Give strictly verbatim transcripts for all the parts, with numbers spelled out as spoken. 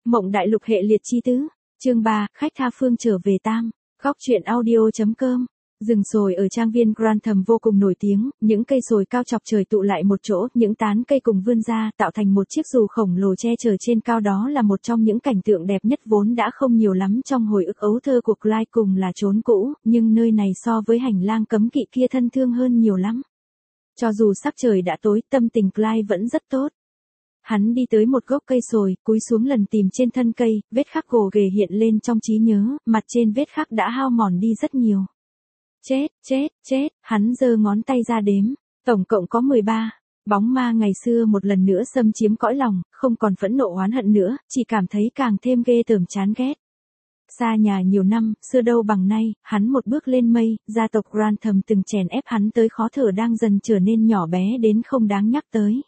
Mộng đại lục hệ liệt chi tứ, chương ba, khách tha phương trở về Tam, góc truyện audio.com. Rừng sồi ở trang viên Grantham vô cùng nổi tiếng, những cây sồi cao chọc trời tụ lại một chỗ, những tán cây cùng vươn ra, tạo thành một chiếc dù khổng lồ che chở trên cao, đó là một trong những cảnh tượng đẹp nhất vốn đã không nhiều lắm trong hồi ức ấu thơ của Clyde, cùng là chốn cũ, nhưng nơi này so với hành lang cấm kỵ kia thân thương hơn nhiều lắm. Cho dù sắc trời đã tối, tâm tình Clyde vẫn rất tốt. Hắn đi tới một gốc cây sồi, cúi xuống lần tìm trên thân cây, vết khắc gồ ghề hiện lên trong trí nhớ, mặt trên vết khắc đã hao mòn đi rất nhiều. Chết, chết, chết, hắn giơ ngón tay ra đếm, tổng cộng có mười ba. Bóng ma ngày xưa một lần nữa xâm chiếm cõi lòng, không còn phẫn nộ oán hận nữa, chỉ cảm thấy càng thêm ghê tởm chán ghét. Xa nhà nhiều năm, xưa đâu bằng nay, hắn một bước lên mây, gia tộc Grantham từng chèn ép hắn tới khó thở đang dần trở nên nhỏ bé đến không đáng nhắc tới.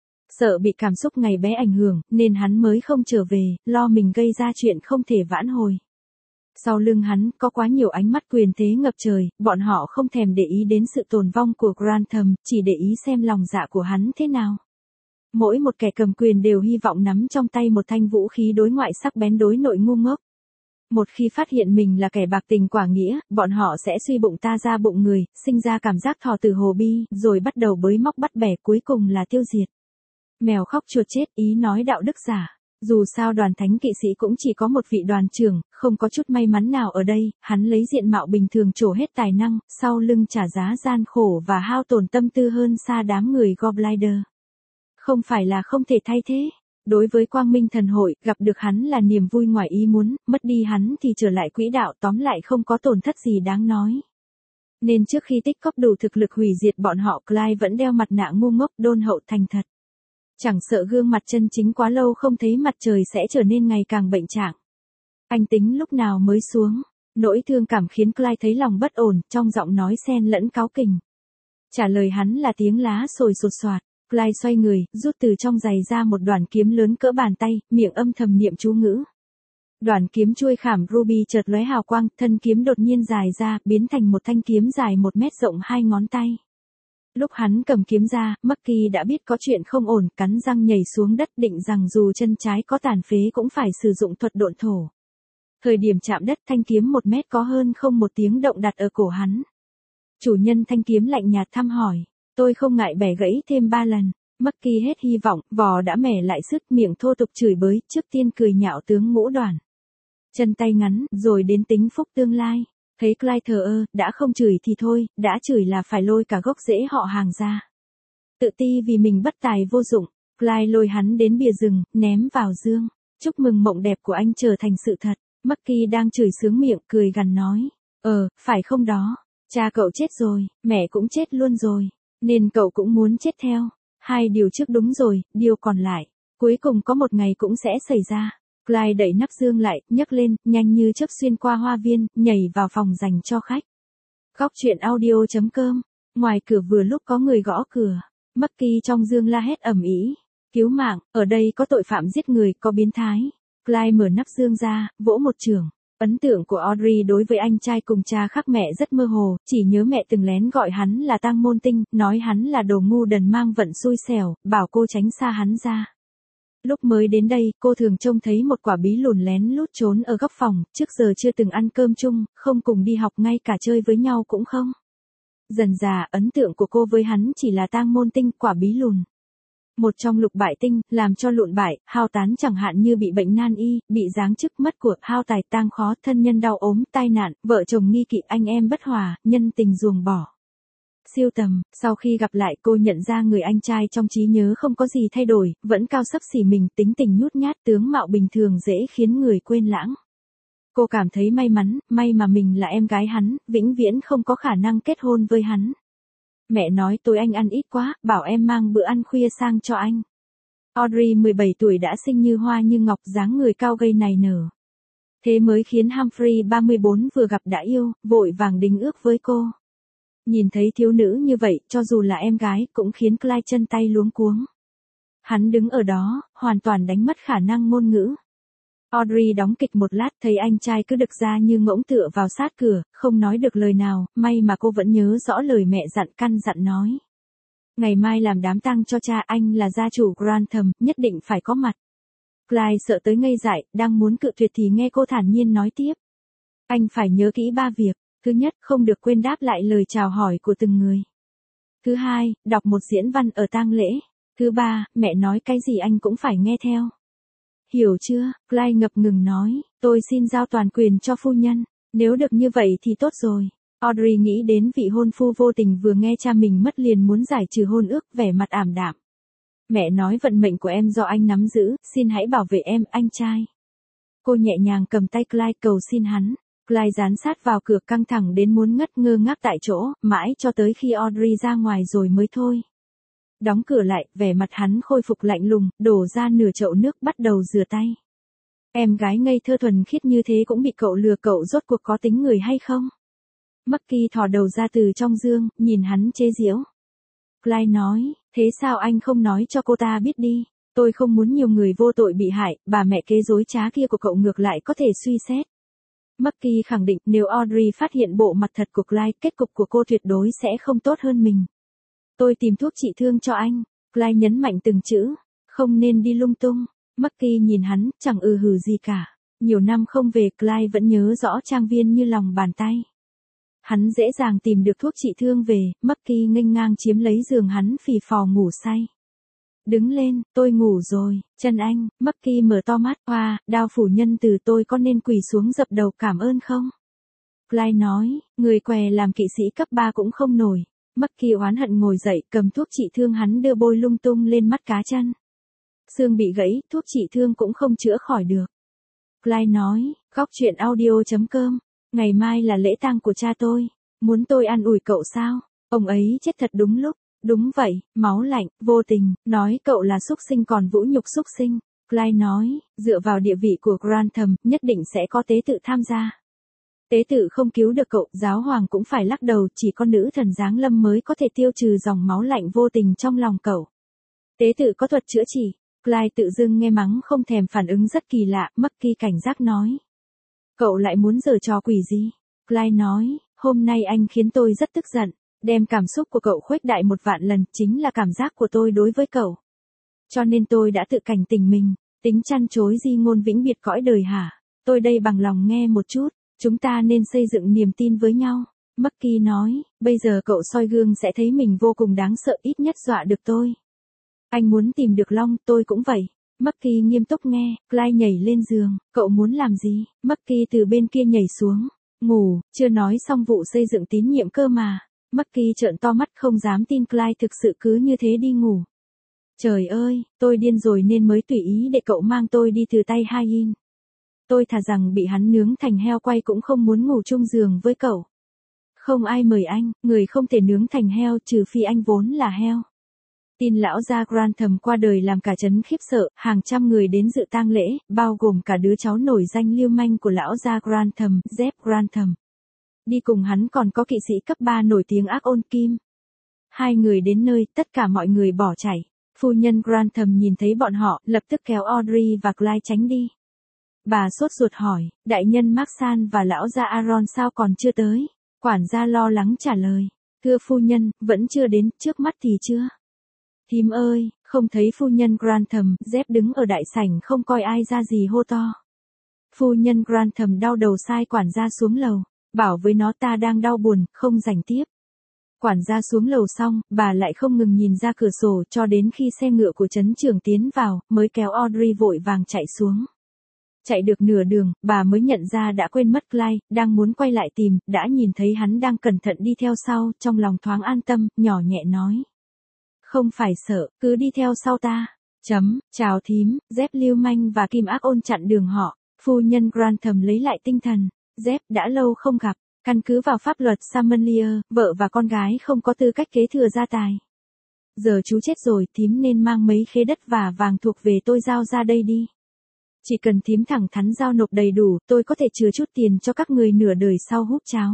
Sợ bị cảm xúc ngày bé ảnh hưởng, nên hắn mới không trở về, lo mình gây ra chuyện không thể vãn hồi. Sau lưng hắn, có quá nhiều ánh mắt quyền thế ngập trời, bọn họ không thèm để ý đến sự tồn vong của Grantham, chỉ để ý xem lòng dạ của hắn thế nào. Mỗi một kẻ cầm quyền đều hy vọng nắm trong tay một thanh vũ khí đối ngoại sắc bén đối nội ngu ngốc. Một khi phát hiện mình là kẻ bạc tình quả nghĩa, bọn họ sẽ suy bụng ta ra bụng người, sinh ra cảm giác thò từ hồ bi, rồi bắt đầu bới móc bắt bẻ, cuối cùng là tiêu diệt. Mèo khóc chuột chết, ý nói đạo đức giả. Dù sao đoàn thánh kỵ sĩ cũng chỉ có một vị đoàn trưởng, không có chút may mắn nào ở đây, hắn lấy diện mạo bình thường trổ hết tài năng, sau lưng trả giá gian khổ và hao tổn tâm tư hơn xa đám người Goblider. Không phải là không thể thay thế. Đối với Quang Minh Thần Hội, gặp được hắn là niềm vui ngoài ý muốn, mất đi hắn thì trở lại quỹ đạo, tóm lại không có tổn thất gì đáng nói. Nên trước khi tích cóp đủ thực lực hủy diệt bọn họ, Clyde vẫn đeo mặt nạ ngu ngốc đôn hậu thành thật. Chẳng sợ gương mặt chân chính quá lâu không thấy mặt trời sẽ trở nên ngày càng bệnh trạng. Anh tính lúc nào mới xuống. Nỗi thương cảm khiến Clyde thấy lòng bất ổn, trong giọng nói xen lẫn cáu kỉnh. Trả lời hắn là tiếng lá sồi sột soạt. Clyde xoay người, rút từ trong giày ra một đoạn kiếm lớn cỡ bàn tay, miệng âm thầm niệm chú ngữ. Đoạn kiếm chuôi khảm ruby chợt lóe hào quang, thân kiếm đột nhiên dài ra, biến thành một thanh kiếm dài một mét rộng hai ngón tay. Lúc hắn cầm kiếm ra, Maki đã biết có chuyện không ổn, cắn răng nhảy xuống đất, định rằng dù chân trái có tàn phế cũng phải sử dụng thuật độn thổ. Thời điểm chạm đất, thanh kiếm một mét có hơn không một tiếng động đặt ở cổ hắn. Chủ nhân thanh kiếm lạnh nhạt thăm hỏi, tôi không ngại bẻ gãy thêm ba lần. Maki hết hy vọng, vò đã mẻ lại sức, miệng thô tục chửi bới, trước tiên cười nhạo tướng Ngũ Đoàn. Chân tay ngắn, rồi đến tính phúc tương lai. Thấy Clyde thờ ơ, đã không chửi thì thôi, đã chửi là phải lôi cả gốc rễ họ hàng ra. Tự ti vì mình bất tài vô dụng, Clyde lôi hắn đến bìa rừng, ném vào dương. Chúc mừng mộng đẹp của anh trở thành sự thật. Maki đang chửi sướng miệng, cười gằn nói. Ờ, phải không đó. Cha cậu chết rồi, mẹ cũng chết luôn rồi. Nên cậu cũng muốn chết theo. Hai điều trước đúng rồi, điều còn lại. Cuối cùng có một ngày cũng sẽ xảy ra. Clyde đẩy nắp dương lại, nhấc lên, nhanh như chớp xuyên qua hoa viên, nhảy vào phòng dành cho khách. Góc truyện audio.com. Ngoài cửa vừa lúc có người gõ cửa. Maki trong dương la hét ầm ĩ. Cứu mạng, ở đây có tội phạm giết người, có biến thái. Clyde mở nắp dương ra, vỗ một chưởng. Ấn tượng của Audrey đối với anh trai cùng cha khác mẹ rất mơ hồ, chỉ nhớ mẹ từng lén gọi hắn là tang môn tinh, nói hắn là đồ ngu đần mang vận xui xẻo, bảo cô tránh xa hắn ra. Lúc mới đến đây, cô thường trông thấy một quả bí lùn lén lút trốn ở góc phòng, trước giờ chưa từng ăn cơm chung, không cùng đi học, ngay cả chơi với nhau cũng không. Dần dà, ấn tượng của cô với hắn chỉ là tang môn tinh, quả bí lùn. Một trong lục bại tinh, làm cho lụn bại, hao tán, chẳng hạn như bị bệnh nan y, bị giáng chức, mất của, hao tài, tang khó, thân nhân đau ốm, tai nạn, vợ chồng nghi kỵ, anh em bất hòa, nhân tình ruồng bỏ. Siêu tầm, sau khi gặp lại cô nhận ra người anh trai trong trí nhớ không có gì thay đổi, vẫn cao xấp xỉ mình, tính tình nhút nhát, tướng mạo bình thường dễ khiến người quên lãng. Cô cảm thấy may mắn, may mà mình là em gái hắn, vĩnh viễn không có khả năng kết hôn với hắn. Mẹ nói tối anh ăn ít quá, bảo em mang bữa ăn khuya sang cho anh. Audrey mười bảy tuổi đã xinh như hoa như ngọc, dáng người cao gầy nảy nở. Thế mới khiến Humphrey ba mươi bốn vừa gặp đã yêu, vội vàng đính ước với cô. Nhìn thấy thiếu nữ như vậy, cho dù là em gái, cũng khiến Clyde chân tay luống cuống. Hắn đứng ở đó, hoàn toàn đánh mất khả năng ngôn ngữ. Audrey đóng kịch một lát, thấy anh trai cứ đực ra như ngỗng tựa vào sát cửa, không nói được lời nào, may mà cô vẫn nhớ rõ lời mẹ dặn, căn dặn nói. Ngày mai làm đám tang cho cha, anh là gia chủ Grantham, nhất định phải có mặt. Clyde sợ tới ngây dại, đang muốn cự tuyệt thì nghe cô thản nhiên nói tiếp. Anh phải nhớ kỹ ba việc. Thứ nhất, không được quên đáp lại lời chào hỏi của từng người. Thứ hai, đọc một diễn văn ở tang lễ. Thứ ba, mẹ nói cái gì anh cũng phải nghe theo. Hiểu chưa? Clyde ngập ngừng nói, tôi xin giao toàn quyền cho phu nhân. Nếu được như vậy thì tốt rồi. Audrey nghĩ đến vị hôn phu vô tình vừa nghe cha mình mất liền muốn giải trừ hôn ước, vẻ mặt ảm đạm. Mẹ nói vận mệnh của em do anh nắm giữ, xin hãy bảo vệ em, anh trai. Cô nhẹ nhàng cầm tay Clyde cầu xin hắn. Clyde dán sát vào cửa căng thẳng đến muốn ngất ngơ ngác tại chỗ, mãi cho tới khi Audrey ra ngoài rồi mới thôi. Đóng cửa lại, vẻ mặt hắn khôi phục lạnh lùng, đổ ra nửa chậu nước bắt đầu rửa tay. Em gái ngây thơ thuần khiết như thế cũng bị cậu lừa, cậu rốt cuộc có tính người hay không? Bucky thò đầu ra từ trong giường, nhìn hắn chế giễu. Clyde nói, thế sao anh không nói cho cô ta biết đi? Tôi không muốn nhiều người vô tội bị hại, bà mẹ kế dối trá kia của cậu ngược lại có thể suy xét. Bucky khẳng định nếu Audrey phát hiện bộ mặt thật của Clyde, kết cục của cô tuyệt đối sẽ không tốt hơn mình. Tôi tìm thuốc trị thương cho anh. Clyde nhấn mạnh từng chữ. Không nên đi lung tung. Bucky nhìn hắn, chẳng ừ hừ gì cả. Nhiều năm không về, Clyde vẫn nhớ rõ trang viên như lòng bàn tay. Hắn dễ dàng tìm được thuốc trị thương về, Bucky nghênh ngang chiếm lấy giường hắn phì phò ngủ say. Đứng lên, tôi ngủ rồi, chân anh. Bucky mở to mắt, hoa, đao phủ nhân từ tôi có nên quỳ xuống dập đầu cảm ơn không? Clyde nói, người què làm kỵ sĩ cấp ba cũng không nổi. Bucky oán hận ngồi dậy, cầm thuốc trị thương hắn đưa bôi lung tung lên mắt cá chân. Xương bị gãy, thuốc trị thương cũng không chữa khỏi được. Clyde nói, góc truyện audio chấm com, ngày mai là lễ tang của cha tôi. Muốn tôi an ủi cậu sao? Ông ấy chết thật đúng lúc. Đúng vậy, máu lạnh, vô tình, nói cậu là súc sinh còn vũ nhục súc sinh. Clyde nói, dựa vào địa vị của Grantham, nhất định sẽ có tế tự tham gia. Tế tự không cứu được cậu, giáo hoàng cũng phải lắc đầu, chỉ có nữ thần giáng lâm mới có thể tiêu trừ dòng máu lạnh vô tình trong lòng cậu. Tế tự có thuật chữa trị. Clyde tự dưng nghe mắng không thèm phản ứng rất kỳ lạ, Bucky cảnh giác nói. Cậu lại muốn giở trò quỷ gì? Clyde nói, hôm nay anh khiến tôi rất tức giận. Đem cảm xúc của cậu khuếch đại một vạn lần, chính là cảm giác của tôi đối với cậu. Cho nên tôi đã tự cảnh tỉnh mình, tính chăn chối di ngôn vĩnh biệt cõi đời hả? Tôi đây bằng lòng nghe một chút, chúng ta nên xây dựng niềm tin với nhau. Bucky nói, bây giờ cậu soi gương sẽ thấy mình vô cùng đáng sợ, ít nhất dọa được tôi. Anh muốn tìm được Long, tôi cũng vậy. Bucky nghiêm túc nghe, Clyde nhảy lên giường, cậu muốn làm gì? Bucky từ bên kia nhảy xuống, ngủ, chưa nói xong vụ xây dựng tín nhiệm cơ mà. Bucky trợn to mắt không dám tin Clyde thực sự cứ như thế đi ngủ. Trời ơi, tôi điên rồi nên mới tùy ý để cậu mang tôi đi từ tay Hain. Tôi thà rằng bị hắn nướng thành heo quay cũng không muốn ngủ chung giường với cậu. Không ai mời anh, người không thể nướng thành heo trừ phi anh vốn là heo. Tin lão gia Grantham qua đời làm cả trấn khiếp sợ, hàng trăm người đến dự tang lễ, bao gồm cả đứa cháu nổi danh lưu manh của lão gia Grantham, Jeff Grantham. Đi cùng hắn còn có kỵ sĩ cấp ba nổi tiếng ác ôn Kim. Hai người đến nơi, tất cả mọi người bỏ chạy. Phu nhân Grantham nhìn thấy bọn họ, lập tức kéo Audrey và Clyde tránh đi. Bà sốt ruột hỏi, đại nhân Maxan và lão gia Aaron sao còn chưa tới? Quản gia lo lắng trả lời, thưa phu nhân, vẫn chưa đến, trước mắt thì chưa. Thím ơi, không thấy phu nhân Grantham, Jeff đứng ở đại sảnh không coi ai ra gì hô to. Phu nhân Grantham đau đầu sai quản gia xuống lầu, bảo với nó ta đang đau buồn, không rảnh tiếp. Quản gia xuống lầu xong, bà lại không ngừng nhìn ra cửa sổ cho đến khi xe ngựa của trấn trưởng tiến vào, mới kéo Audrey vội vàng chạy xuống. Chạy được nửa đường, bà mới nhận ra đã quên mất Clyde, đang muốn quay lại tìm, đã nhìn thấy hắn đang cẩn thận đi theo sau, trong lòng thoáng an tâm, nhỏ nhẹ nói. Không phải sợ, cứ đi theo sau ta. Chấm, chào thím, Jeff lưu manh và Kim ác ôn chặn đường họ. Phu nhân Grantham lấy lại tinh thần. Jeff đã lâu không gặp, căn cứ vào pháp luật Samanlier, vợ và con gái không có tư cách kế thừa gia tài. Giờ chú chết rồi, thím nên mang mấy khế đất và vàng thuộc về tôi giao ra đây đi. Chỉ cần thím thẳng thắn giao nộp đầy đủ, tôi có thể chừa chút tiền cho các người nửa đời sau húp cháo.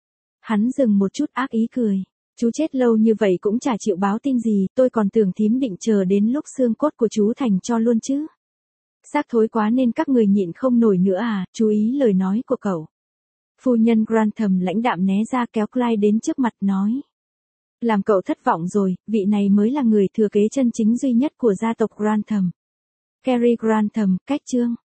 Hắn dừng một chút ác ý cười. Chú chết lâu như vậy cũng chả chịu báo tin gì, tôi còn tưởng thím định chờ đến lúc xương cốt của chú thành cho luôn chứ. Xác thối quá nên các người nhịn không nổi nữa à, chú ý lời nói của cậu. Phu nhân Grantham lãnh đạm né ra kéo Clyde đến trước mặt nói. Làm cậu thất vọng rồi, vị này mới là người thừa kế chân chính duy nhất của gia tộc Grantham. Cary Grant thầm, cách chương.